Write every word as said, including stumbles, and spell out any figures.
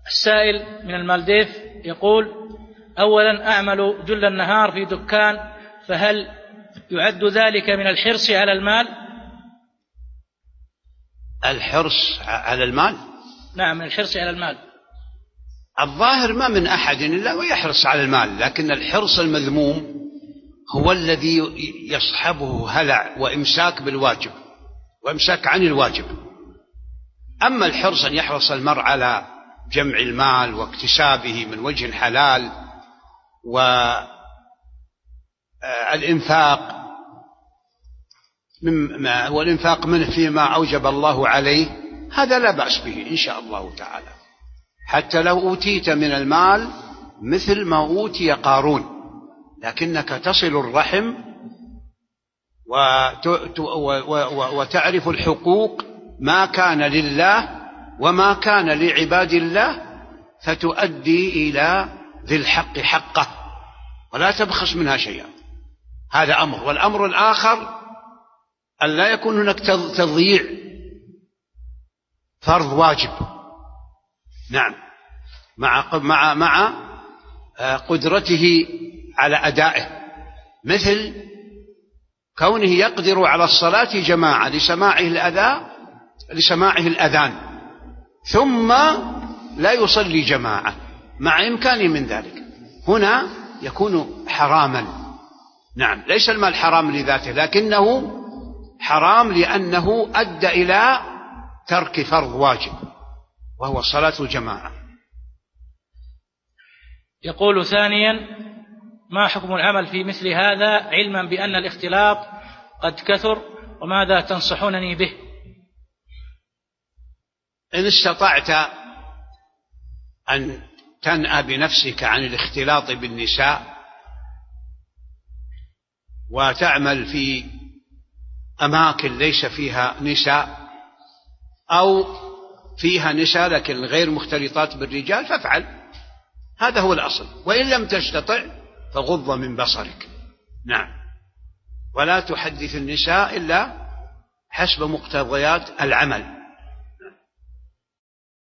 السائل من المالديف يقول: أولا أعمل جل النهار في دكان، فهل يعد ذلك من الحرص على المال؟ الحرص على المال؟ نعم، من الحرص على المال. الظاهر ما من أحد إلا ويحرص على المال، لكن الحرص المذموم هو الذي يصحبه هلع وإمساك بالواجب وإمساك عن الواجب. أما الحرص أن يحرص المرء على جمع المال واكتسابه من وجه حلال والإنفاق والإنفاق منه فيما أوجب الله عليه، هذا لا بأس به إن شاء الله تعالى، حتى لو أوتيت من المال مثل ما أوتي قارون، لكنك تصل الرحم وتعرف الحقوق، ما كان لله وما كان لعباد الله، فتؤدي إلى ذي الحق حقه ولا تبخس منها شيئا. هذا أمر. والأمر الآخر أن لا يكون هناك تضييع فرض واجب، نعم، مع مع مع قدرته على أدائه، مثل كونه يقدر على الصلاة جماعة لسماعه الأذان لسماعه الأذان ثم لا يصلي جماعة مع إمكانه من ذلك، هنا يكون حراما. نعم، ليس المال حرام لذاته، لكنه حرام لأنه أدى إلى ترك فرض واجب وهو صلاة الجماعة. يقول ثانيا: ما حكم العمل في مثل هذا علما بأن الاختلاط قد كثر، وماذا تنصحونني به؟ إن استطعت أن تنأى بنفسك عن الاختلاط بالنساء وتعمل في أماكن ليس فيها نساء أو فيها نساء لكن غير مختلطات بالرجال فافعل، هذا هو الأصل. وإن لم تستطع فغض من بصرك، نعم، ولا تحدث النساء إلا حسب مقتضيات العمل.